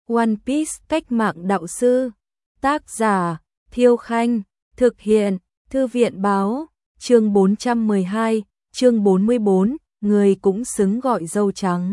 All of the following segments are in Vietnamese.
One Piece cách mạng đạo sư. Tác giả Thiêu Khanh. Thực hiện Thư viện Báo. Chương 412, chương 44, người cũng xứng gọi dâu trắng.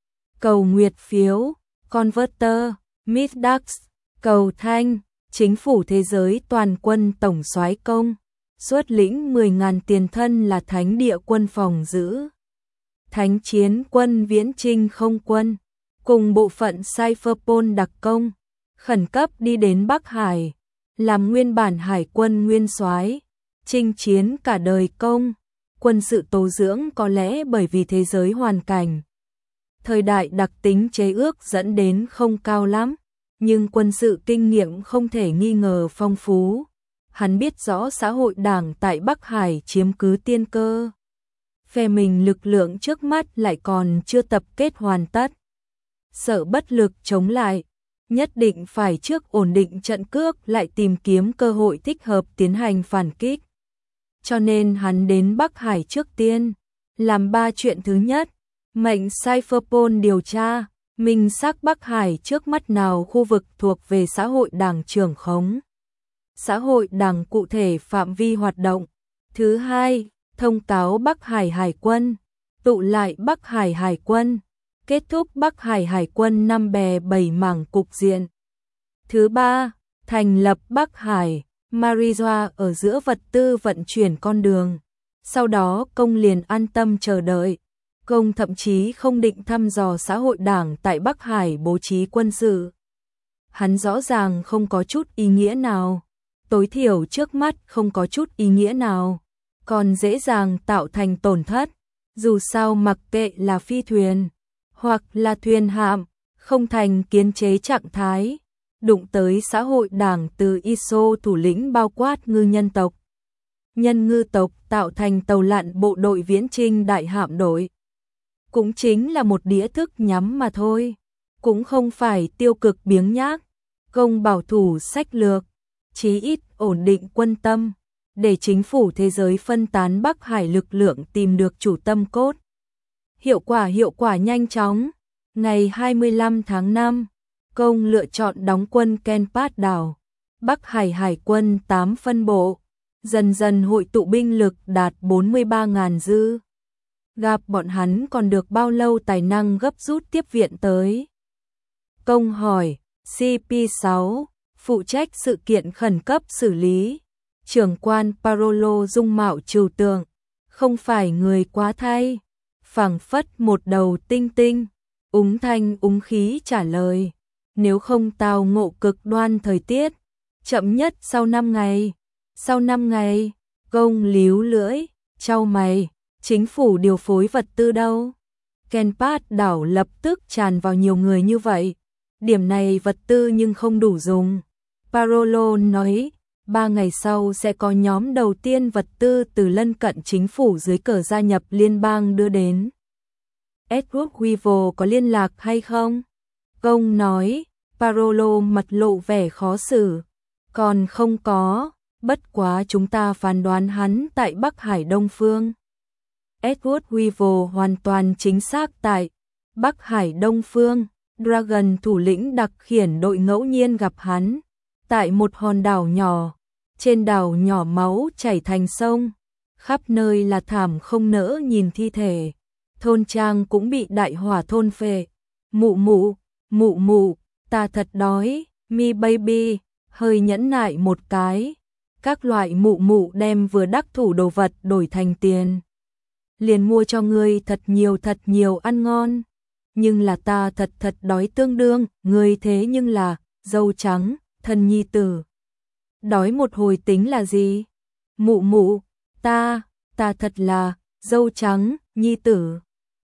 Cầu nguyệt phiếu, Converter, Midax, cầu thanh, chính phủ thế giới toàn quân tổng soái công, xuất lĩnh 10.000 tiền thân là thánh địa quân phòng giữ. Thánh chiến quân viễn trinh không quân, cùng bộ phận Cypherpol đặc công, khẩn cấp đi đến Bắc Hải, làm nguyên bản hải quân nguyên soái, chinh chiến cả đời công, quân sự tố dưỡng có lẽ bởi vì thế giới hoàn cảnh. Thời đại đặc tính chế ước dẫn đến không cao lắm, nhưng quân sự kinh nghiệm không thể nghi ngờ phong phú. Hắn biết rõ xã hội đảng tại Bắc Hải chiếm cứ tiên cơ. Phe mình lực lượng trước mắt lại còn chưa tập kết hoàn tất. Sợ bất lực chống lại, nhất định phải trước ổn định trận cước lại tìm kiếm cơ hội thích hợp tiến hành phản kích. Cho nên hắn đến Bắc Hải trước tiên, làm 3 chuyện. Thứ nhất, mệnh Cypherpol điều tra, minh xác Bắc Hải trước mắt nào khu vực thuộc về xã hội đảng trưởng khống. Xã hội đảng cụ thể phạm vi hoạt động. Thứ hai, thông cáo Bắc Hải Hải quân, tụ lại Bắc Hải Hải quân, kết thúc Bắc Hải Hải quân 5 bè 7 mảng cục diện. Thứ ba, thành lập Bắc Hải, Marijoa ở giữa vật tư vận chuyển con đường. Sau đó công liền an tâm chờ đợi. Công thậm chí không định thăm dò xã hội đảng tại Bắc Hải bố trí quân sự. Hắn rõ ràng không có chút ý nghĩa nào. Tối thiểu trước mắt không có chút ý nghĩa nào. Còn dễ dàng tạo thành tổn thất. Dù sao mặc kệ là phi thuyền, hoặc là thuyền hạm, không thành kiến chế trạng thái. Đụng tới xã hội đảng từ ISO thủ lĩnh bao quát ngư nhân tộc. Nhân ngư tộc tạo thành tàu lặn bộ đội viễn trinh đại hạm đội. Cũng chính là một đĩa thức nhắm mà thôi. Cũng không phải tiêu cực biếng nhác. Công bảo thủ sách lược. Chí ít ổn định quân tâm. Để chính phủ thế giới phân tán Bắc Hải lực lượng tìm được chủ tâm cốt. Hiệu quả nhanh chóng. Ngày 25 tháng 5. Công lựa chọn đóng quân Kenpat đảo. Bắc Hải Hải quân 8 phân bộ. Dần dần hội tụ binh lực đạt 43.000 dư. Gặp bọn hắn còn được bao lâu tài năng gấp rút tiếp viện tới. Công hỏi, CP6, phụ trách sự kiện khẩn cấp xử lý. Trưởng quan Parolo dung mạo trừu tượng, không phải người quá thay. Phảng phất một đầu tinh tinh, úng thanh úng khí trả lời. Nếu không tao ngộ cực đoan thời tiết, chậm nhất sau 5 ngày. Sau 5 ngày, Công líu lưỡi, chau mày, chính phủ điều phối vật tư đâu? Kenpat đảo lập tức tràn vào nhiều người như vậy. Điểm này vật tư nhưng không đủ dùng. Parolo nói, 3 ngày sau sẽ có nhóm đầu tiên vật tư từ lân cận chính phủ dưới cờ gia nhập liên bang đưa đến. Edward Weevil có liên lạc hay không? Công nói, Parolo mặt lộ vẻ khó xử. Còn không có, bất quá chúng ta phán đoán hắn tại Bắc Hải Đông Phương. Edward Weevil hoàn toàn chính xác tại Bắc Hải Đông Phương. Dragon thủ lĩnh đặc khiển đội ngẫu nhiên gặp hắn tại một hòn đảo nhỏ. Trên đảo nhỏ máu chảy thành sông, khắp nơi là thảm không nỡ nhìn thi thể. Thôn trang cũng bị đại hỏa thôn phệ. Mụ mụ, ta thật đói, mi baby, hơi nhẫn nại một cái. Các loại mụ đem vừa đắc thủ đồ vật đổi thành tiền. Liền mua cho ngươi thật nhiều ăn ngon. Nhưng là ta thật đói tương đương, ngươi thế nhưng là dâu trắng, thân nhi tử. Đói một hồi tính là gì? Mụ, ta thật là dâu trắng, nhi tử.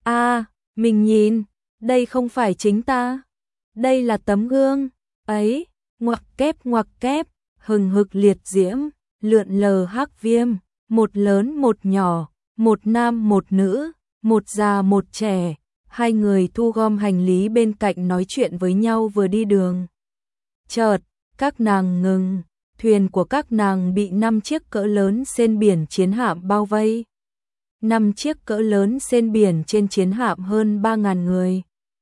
Mình nhìn, đây không phải chính ta. Đây là tấm gương. Ấy, ngoặc kép, hừng hực liệt diễm, lượn lờ hắc viêm, một lớn một nhỏ, một nam một nữ, một già một trẻ. 2 người thu gom hành lý bên cạnh nói chuyện với nhau vừa đi đường. Chợt, các nàng ngừng. Thuyền của các nàng bị 5 chiếc cỡ lớn sên biển chiến hạm bao vây. 5 chiếc cỡ lớn sên biển trên chiến hạm hơn 3.000 người.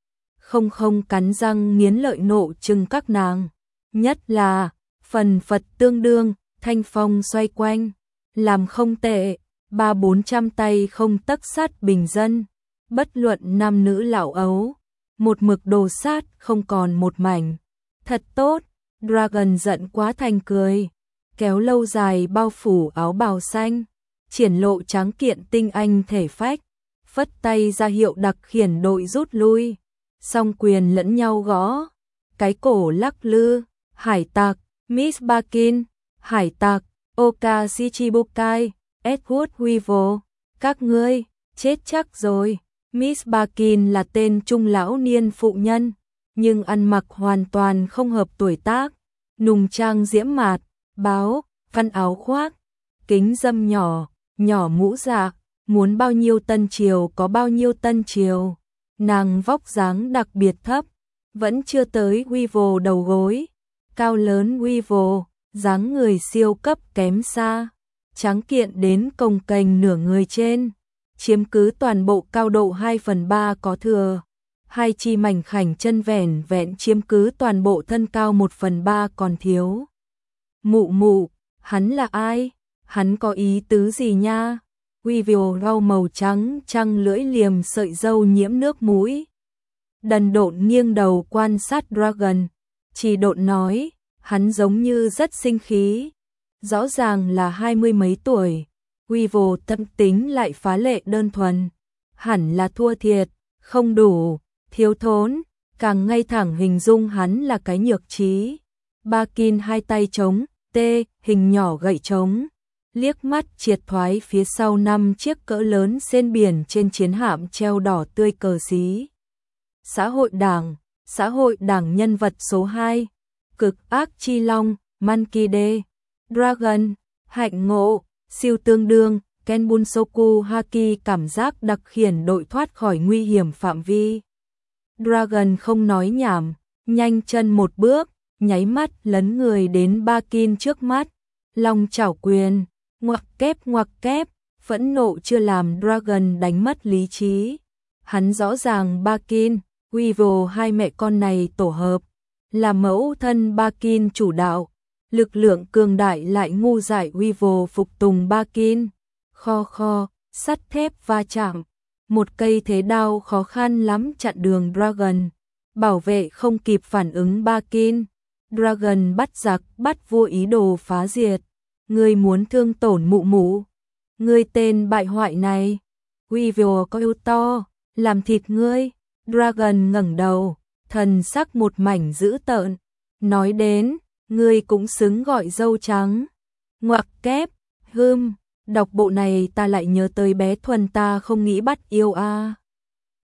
không không cắn răng nghiến lợi nộ trừng các nàng. Nhất là, phần phật tương đương, thanh phong xoay quanh, làm không tệ, 300-400 tay không tấc sát bình dân. Bất luận nam nữ lão ấu, một mực đồ sát không còn một mảnh. Thật tốt, Dragon giận quá thành cười, kéo lâu dài bao phủ áo bào xanh, triển lộ tráng kiện tinh anh thể phách, phất tay ra hiệu đặc khiển đội rút lui, song quyền lẫn nhau gõ, cái cổ lắc lư, hải tặc, Miss Bakin, hải tặc, Oka Shichibukai, Edward Weevil, các ngươi, chết chắc rồi. Miss Bakin là tên trung lão niên phụ nhân, nhưng ăn mặc hoàn toàn không hợp tuổi tác, nùng trang diễm mạt, báo, văn áo khoác, kính dâm nhỏ, nhỏ mũ dạ, muốn bao nhiêu tân triều có bao nhiêu tân triều. Nàng vóc dáng đặc biệt thấp, vẫn chưa tới Weevil đầu gối, cao lớn Weevil, dáng người siêu cấp kém xa, tráng kiện đến cồng kềnh nửa người trên, chiếm cứ toàn bộ cao độ 2/3 có thừa. Hai chi mảnh khảnh chân vẻn vẹn chiếm cứ toàn bộ thân cao 1/3 còn thiếu. Mụ mụ, hắn là ai? Hắn có ý tứ gì nha? Weevil rau màu trắng trăng lưỡi liềm sợi râu nhiễm nước mũi. Đần độn nghiêng đầu quan sát Dragon, chỉ độn nói, hắn giống như rất sinh khí. Rõ ràng là 20 mấy tuổi. Weevil tâm tính lại phá lệ đơn thuần. Hẳn là thua thiệt, không đủ, thiếu thốn, càng ngay thẳng hình dung hắn là cái nhược trí. Bakin hai tay trống, tê, hình nhỏ gậy trống, liếc mắt triệt thoái phía sau 5 chiếc cỡ lớn trên biển trên chiến hạm treo đỏ tươi cờ xí. Xã hội đảng nhân vật số 2, cực ác chi long, Monkey D. Dragon, hạnh ngộ, siêu tương đương, Kenbunsoku Haki cảm giác đặc khiển đội thoát khỏi nguy hiểm phạm vi. Dragon không nói nhảm, nhanh chân một bước, nháy mắt lấn người đến Bakin trước mắt, long chảo quyền, ngoặc kép, phẫn nộ chưa làm Dragon đánh mất lý trí. Hắn rõ ràng Bakin, Weevil hai mẹ con này tổ hợp, là mẫu thân Bakin chủ đạo, lực lượng cường đại lại ngu dại Weevil phục tùng Bakin, kho, sắt thép va chạm. Một cây thế đao khó khăn lắm chặn đường Dragon, bảo vệ không kịp phản ứng Bakin. Dragon bắt giặc bắt vua ý đồ phá diệt. Ngươi muốn thương tổn mụ mụ? Ngươi tên bại hoại này. Weevil có yêu to, làm thịt ngươi. Dragon ngẩng đầu, thần sắc một mảnh dữ tợn. Nói đến, ngươi cũng xứng gọi dâu trắng. Ngoặc kép, đọc bộ này ta lại nhớ tới bé Thuần ta không nghĩ bắt yêu a.